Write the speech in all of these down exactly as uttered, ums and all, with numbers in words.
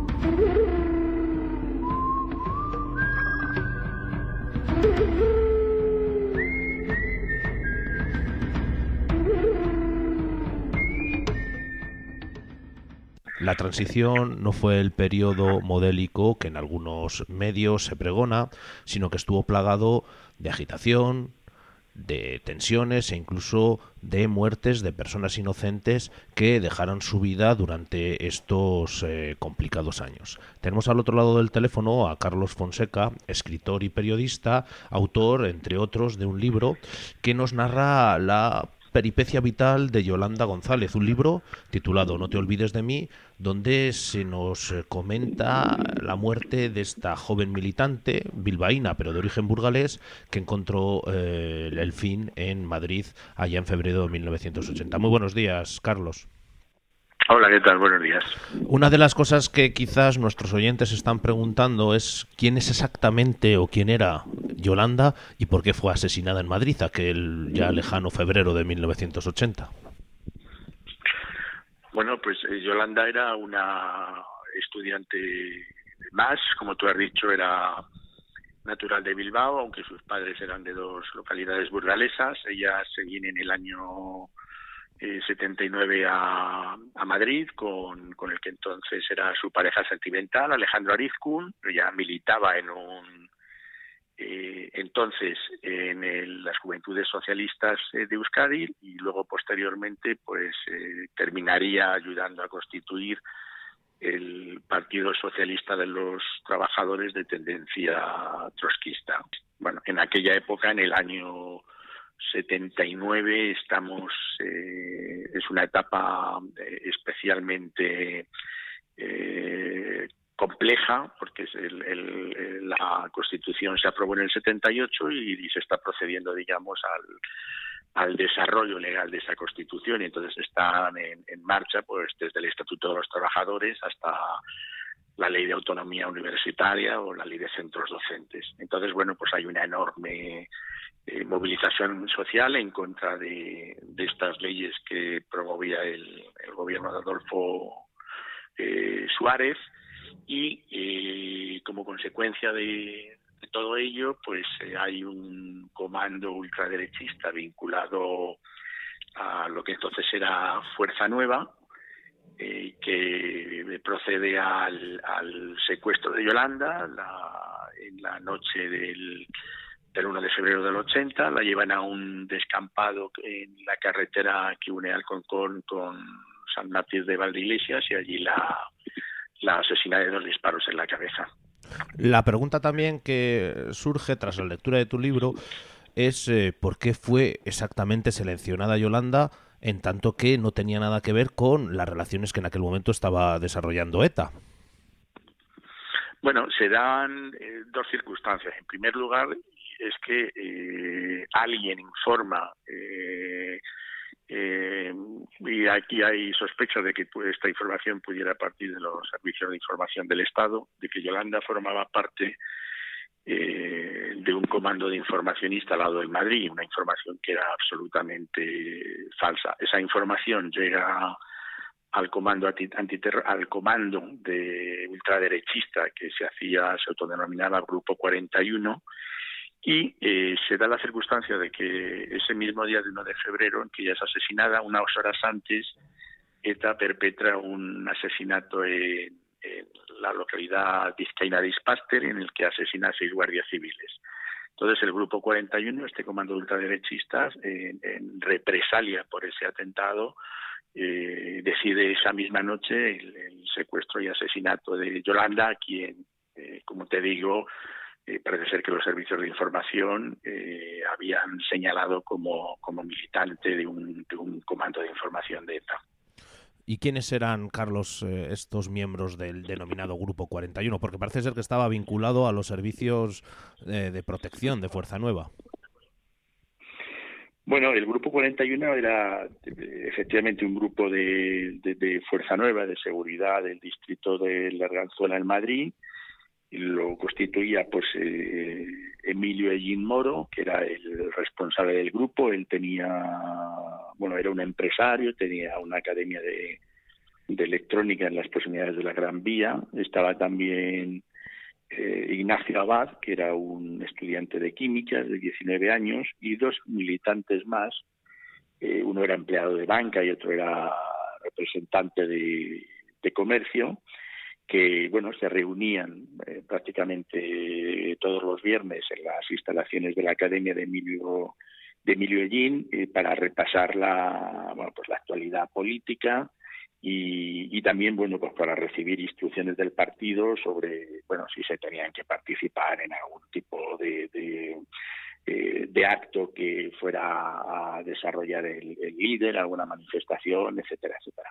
La transición no fue el periodo modélico que en algunos medios se pregona, sino que estuvo plagado de agitación, de tensiones e incluso de muertes de personas inocentes que dejaron su vida durante estos eh, complicados años. Tenemos al otro lado del teléfono a Carlos Fonseca, escritor y periodista, autor, entre otros, de un libro que nos narra la peripecia vital de Yolanda González, un libro titulado No te olvides de mí, donde se nos comenta la muerte de esta joven militante bilbaína, pero de origen burgalés, que encontró eh, el fin en Madrid allá en febrero de mil novecientos ochenta. Muy buenos días, Carlos. Hola, ¿qué tal? Buenos días. Una de las cosas que quizás nuestros oyentes están preguntando es quién es exactamente o quién era Yolanda y por qué fue asesinada en Madrid aquel ya lejano febrero de mil novecientos ochenta. Bueno, pues eh, Yolanda era una estudiante más, como tú has dicho, era natural de Bilbao, aunque sus padres eran de dos localidades burgalesas. Ella se viene en el año Eh, setenta y nueve a, a Madrid con, con el que entonces era su pareja sentimental, Alejandro Arizkun. Ella militaba en un eh, entonces en el, las Juventudes Socialistas eh, de Euskadi y luego posteriormente pues eh, terminaría ayudando a constituir el Partido Socialista de los Trabajadores de tendencia trotskista. Bueno, en aquella época, en el año setenta y nueve, estamos eh, es una etapa eh, especialmente eh, compleja, porque es el, el, la Constitución se aprobó en el setenta y ocho y, y se está procediendo, digamos, al, al desarrollo legal de esa Constitución, y entonces están en, en marcha, pues desde el Estatuto de los Trabajadores hasta la Ley de Autonomía Universitaria o la Ley de Centros Docentes. Entonces, bueno, pues hay una enorme Eh, movilización social en contra de, de estas leyes que promovía el, el gobierno de Adolfo eh, Suárez y eh, como consecuencia de, de todo ello pues eh, hay un comando ultraderechista vinculado a lo que entonces era Fuerza Nueva eh, que procede al, al secuestro de Yolanda la, en la noche del del uno de febrero del ochenta, la llevan a un descampado en la carretera que une Alcorcón con San Martín de Valdeiglesias y allí la, la asesina de dos disparos en la cabeza. La pregunta también que surge tras la lectura de tu libro es eh, por qué fue exactamente seleccionada Yolanda en tanto que no tenía nada que ver con las relaciones que en aquel momento estaba desarrollando ETA. Bueno, se dan eh, dos circunstancias. En primer lugar, es que eh, alguien informa eh, eh, y aquí hay sospechas de que esta información pudiera partir de los servicios de información del Estado, de que Yolanda formaba parte eh, de un comando de información instalado en Madrid, una información que era absolutamente falsa. Esa información llega al comando antiterror, al comando de ultraderechista que se hacía, se autodenominaba Grupo cuarenta y uno, y eh, se da la circunstancia de que ese mismo día de uno de febrero, en que ella es asesinada, unas horas antes, ETA perpetra un asesinato en, en la localidad vizcaína de Ispaster, en el que asesina a seis guardias civiles. Entonces el Grupo cuarenta y uno, este comando de ultraderechistas, en, en represalia por ese atentado, eh, decide esa misma noche el, el secuestro y asesinato de Yolanda, a quien, eh, como te digo, Eh, parece ser que los servicios de información eh, habían señalado como, como militante de un, de un comando de información de ETA. ¿Y quiénes eran, Carlos, eh, estos miembros del denominado Grupo cuarenta y uno? Porque parece ser que estaba vinculado a los servicios eh, de protección de Fuerza Nueva. Bueno, el Grupo cuarenta y uno era efectivamente un grupo de, de, de Fuerza Nueva, de seguridad del distrito de La Arganzuela en Madrid. Y lo constituía pues eh, Emilio Ellín Moro, que era el responsable del grupo. Él tenía, bueno, era un empresario, tenía una academia de, de electrónica en las proximidades de la Gran Vía. Estaba también eh, Ignacio Abad, que era un estudiante de química de diecinueve años, y dos militantes más. Eh, uno era empleado de banca y otro era representante de, de comercio, que bueno se reunían eh, prácticamente todos los viernes en las instalaciones de la Academia de Emilio de Emilio Ellín eh, para repasar la bueno pues la actualidad política y, y también bueno pues para recibir instrucciones del partido sobre bueno si se tenían que participar en algún tipo de, de de acto que fuera a desarrollar el, el líder, alguna manifestación, etcétera, etcétera.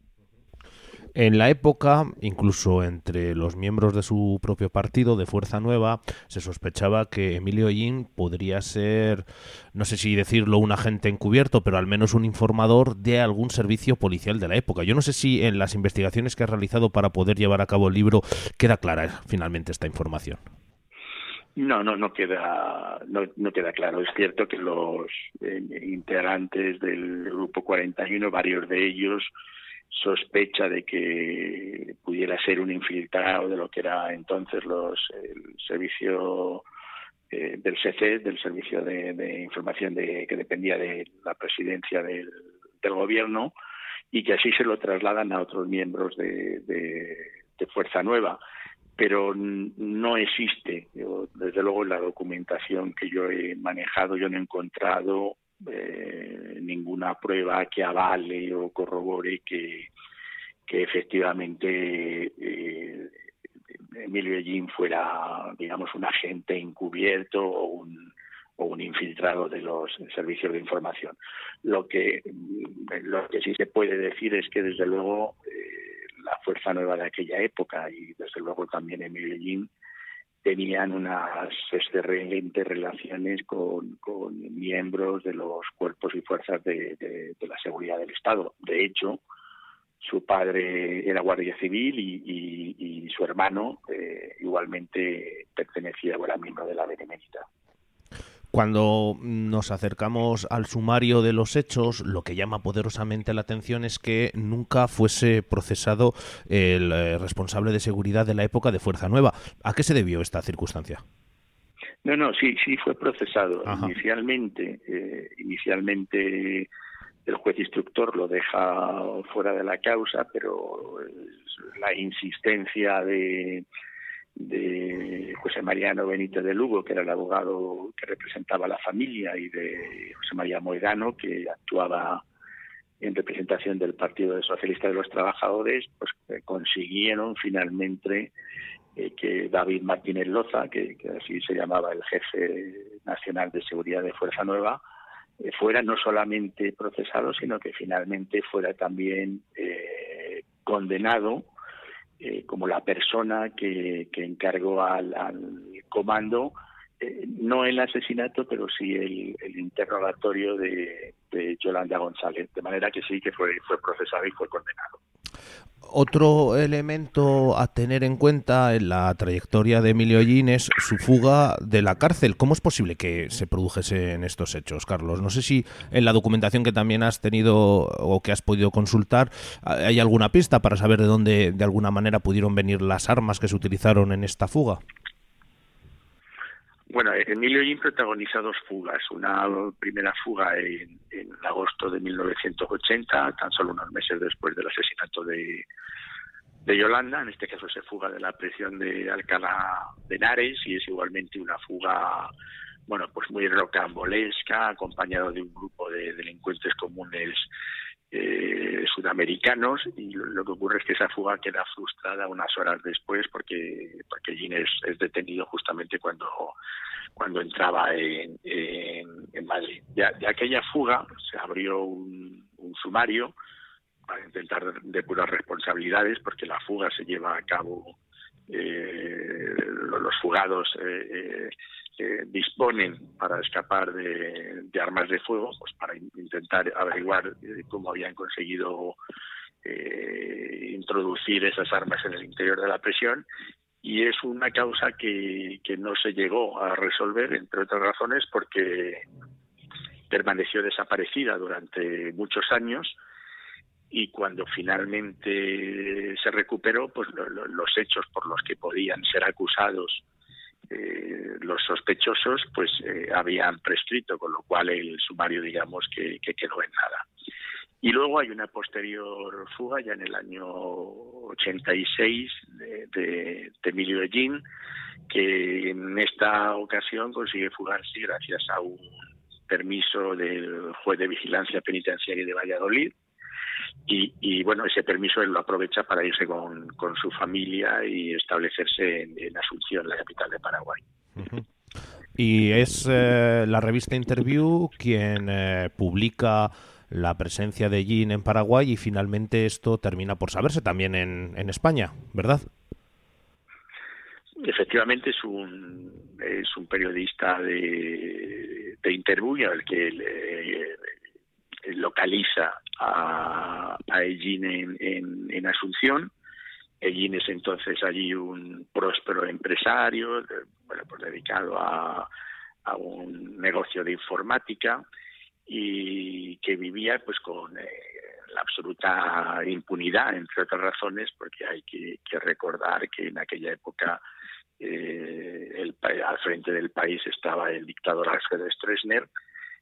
En la época, incluso entre los miembros de su propio partido, de Fuerza Nueva, se sospechaba que Emilio Ellín podría ser, no sé si decirlo un agente encubierto, pero al menos un informador de algún servicio policial de la época. Yo no sé si en las investigaciones que has realizado para poder llevar a cabo el libro queda clara finalmente esta información. No, no, no queda, no, no queda claro. Es cierto que los eh, integrantes del Grupo cuarenta y uno, varios de ellos, sospecha de que pudiera ser un infiltrado de lo que era entonces los el servicio eh, del S E C E, del Servicio de, de Información de, que dependía de la presidencia del, del gobierno, y que así se lo trasladan a otros miembros de, de, de Fuerza Nueva. Pero no existe, yo, desde luego en la documentación que yo he manejado, yo no he encontrado eh, ninguna prueba que avale o corrobore que, que efectivamente eh, Emilio Ellín fuera, digamos, un agente encubierto o un, o un infiltrado de los servicios de información. Lo que, lo que sí se puede decir es que desde luego eh, la Fuerza Nueva de aquella época y desde luego también Emilio Ellín tenían unas excelentes relaciones con, con miembros de los cuerpos y fuerzas de, de, de la seguridad del Estado. De hecho, su padre era guardia civil y, y, y su hermano eh, igualmente pertenecía o era miembro de la Benemérita. Cuando nos acercamos al sumario de los hechos, lo que llama poderosamente la atención es que nunca fuese procesado el eh, responsable de seguridad de la época de Fuerza Nueva. ¿A qué se debió esta circunstancia? No, no, sí, sí fue procesado. Ajá. Inicialmente, eh, inicialmente el juez instructor lo deja fuera de la causa, pero la insistencia de de José Mariano Benítez de Lugo, que era el abogado que representaba a la familia, y de José María Moedano, que actuaba en representación del Partido Socialista de los Trabajadores, pues eh, consiguieron finalmente eh, que David Martínez Loza, que, que así se llamaba el jefe nacional de seguridad de Fuerza Nueva, eh, fuera no solamente procesado, sino que finalmente fuera también eh, condenado Eh, como la persona que, que encargó al, al comando, eh, no el asesinato, pero sí el, el interrogatorio de, de Yolanda González, de manera que sí que fue, fue procesado y fue condenado. Otro elemento a tener en cuenta en la trayectoria de Emilio Ellín es su fuga de la cárcel. ¿Cómo es posible que se produjesen estos hechos, Carlos? No sé si en la documentación que también has tenido o que has podido consultar hay alguna pista para saber de dónde de alguna manera pudieron venir las armas que se utilizaron en esta fuga. Bueno, Emilio Ellín protagoniza dos fugas. Una primera fuga en, en agosto de mil novecientos ochenta, tan solo unos meses después del asesinato de, de Yolanda. En este caso se fuga de la prisión de Alcalá de Henares y es igualmente una fuga, bueno, pues muy rocambolesca, acompañado de un grupo de delincuentes comunes eh, sudamericanos, y lo, lo que ocurre es que esa fuga queda frustrada unas horas después porque porque Ellín es, es detenido justamente cuando cuando entraba en, en, en Madrid. De, de aquella fuga se abrió un, un sumario para intentar depurar responsabilidades, porque la fuga se lleva a cabo, eh, los fugados eh, eh, eh, disponen para escapar de, de armas de fuego, pues para intentar averiguar eh, cómo habían conseguido eh, introducir esas armas en el interior de la prisión, y es una causa que, que no se llegó a resolver, entre otras razones porque permaneció desaparecida durante muchos años. y cuando finalmente se recuperó, pues lo, lo, los hechos por los que podían ser acusados eh, los sospechosos, pues eh, habían prescrito, con lo cual el sumario, digamos, que, que quedó en nada. Y luego hay una posterior fuga, ya en el año ochenta y seis, de, de, de Emilio Hellín, que en esta ocasión consigue fugarse gracias a un permiso del juez de vigilancia penitenciaria de Valladolid. Y, y bueno, ese permiso él lo aprovecha para irse con, con su familia y establecerse en, en Asunción, la capital de Paraguay. Uh-huh. Y es eh, la revista Interview quien eh, publica la presencia de Hellín en Paraguay, y finalmente esto termina por saberse también en, en España, ¿verdad? Efectivamente es un es un periodista de, de Interview al que le, localiza a, a Hellín en, en, en Asunción. Hellín es entonces allí un próspero empresario, de, bueno, pues dedicado a, a un negocio de informática, y que vivía pues con eh, la absoluta impunidad, entre otras razones, porque hay que, que recordar que en aquella época eh, el, al frente del país estaba el dictador Alfredo Stroessner,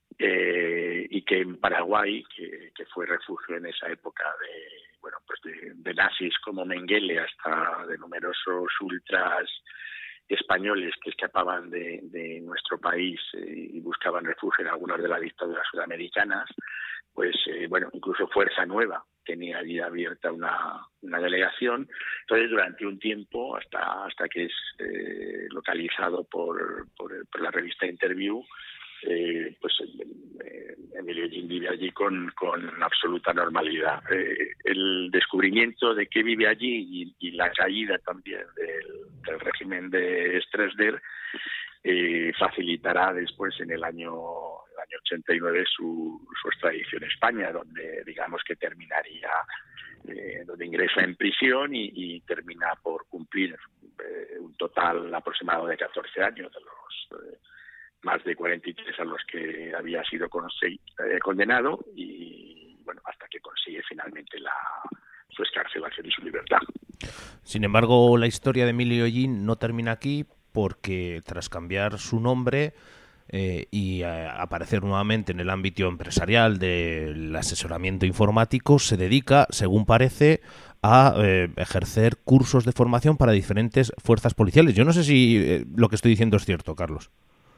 eh, y que en Paraguay, que, que fue refugio en esa época de bueno pues de, de nazis como Mengele, hasta de numerosos ultras españoles que escapaban de, de nuestro país eh, y buscaban refugio en algunas de las dictaduras sudamericanas, pues eh, bueno, incluso Fuerza Nueva tenía allí abierta una, una delegación. Entonces, durante un tiempo, hasta hasta que es eh, localizado por, por, por la revista Interview, eh, pues eh, Emilio Hellín vive allí con, con absoluta normalidad. Eh, el descubrimiento de que vive allí y, y la caída también del, del régimen de Stroessner eh, facilitará después, en el año, el año ochenta y nueve, su, su extradición a España, donde digamos que terminaría, eh, donde ingresa en prisión y, y termina por cumplir eh, un total aproximado de catorce años de los eh, más de cuarenta y tres a los que había sido eh, condenado, y bueno, hasta que consigue finalmente la, su excarcelación y su libertad. Sin embargo, la historia de Emilio Hellín no termina aquí, porque tras cambiar su nombre eh, y eh, aparecer nuevamente en el ámbito empresarial del asesoramiento informático, se dedica, según parece, a eh, ejercer cursos de formación para diferentes fuerzas policiales. Yo no sé si eh, lo que estoy diciendo es cierto, Carlos.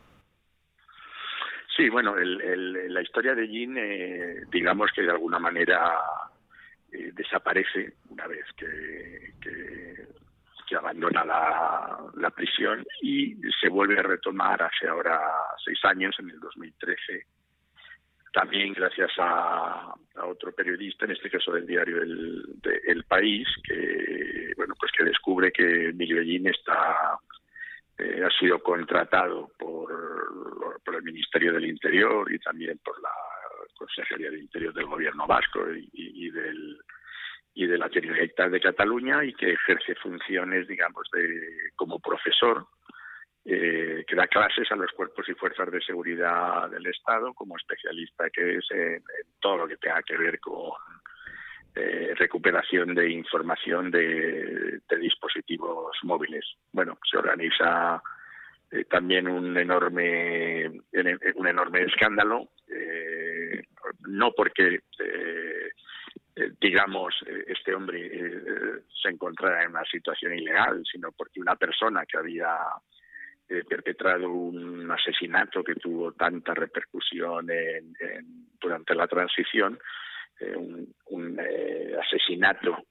Sí, bueno, el, el, la historia de Hellín, eh, digamos que de alguna manera eh, desaparece una vez que, que, que abandona la, la prisión, y se vuelve a retomar hace ahora seis años, en el dos mil trece, también gracias a, a otro periodista, en este caso del diario El, de, El País, que bueno pues que descubre que Emilio Hellín está Eh, ha sido contratado por, por el Ministerio del Interior y también por la Consejería de Interior del Gobierno Vasco y, y del y de la Generalitat de Cataluña, y que ejerce funciones, digamos, de como profesor, eh, que da clases a los cuerpos y fuerzas de seguridad del Estado, como especialista que es en, en todo lo que tenga que ver con Eh, recuperación de información de, de dispositivos móviles. Bueno, se organiza eh, también un enorme un enorme escándalo, eh, no porque eh, eh, digamos este hombre eh, se encontrara en una situación ilegal, sino porque una persona que había eh, perpetrado un asesinato que tuvo tanta repercusión en, en, durante la transición, Eh, un, un eh, asesinato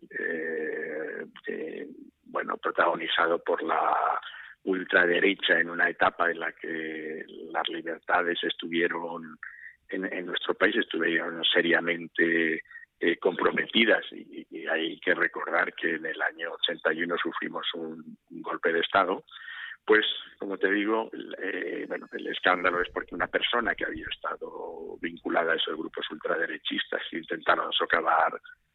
eh, eh, bueno protagonizado por la ultraderecha en una etapa en la que las libertades estuvieron en, en nuestro país estuvieron seriamente eh, comprometidas, y, y hay que recordar que en el año ochenta y uno sufrimos un, un golpe de Estado. Pues, como te digo, eh, bueno, el escándalo es porque una persona que había estado vinculada a esos grupos ultraderechistas que intentaron socavar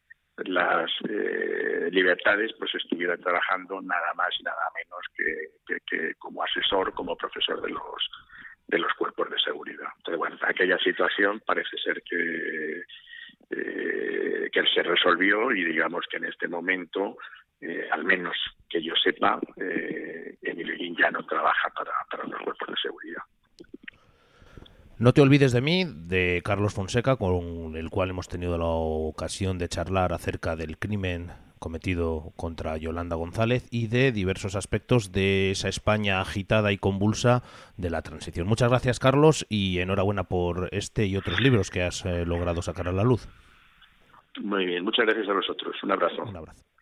las eh, libertades, pues estuviera trabajando nada más y nada menos que, que, que como asesor, como profesor de los de los cuerpos de seguridad. Entonces, bueno, aquella situación parece ser que eh, que se resolvió y digamos que en este momento, eh, al menos que yo sepa, eh, Emilio Higuín ya no trabaja para, para los cuerpos de seguridad. No te olvides de mí, de Carlos Fonseca, con el cual hemos tenido la ocasión de charlar acerca del crimen cometido contra Yolanda González y de diversos aspectos de esa España agitada y convulsa de la transición. Muchas gracias, Carlos, y enhorabuena por este y otros libros que has eh, logrado sacar a la luz. Muy bien, muchas gracias a vosotros. Un abrazo. Un abrazo.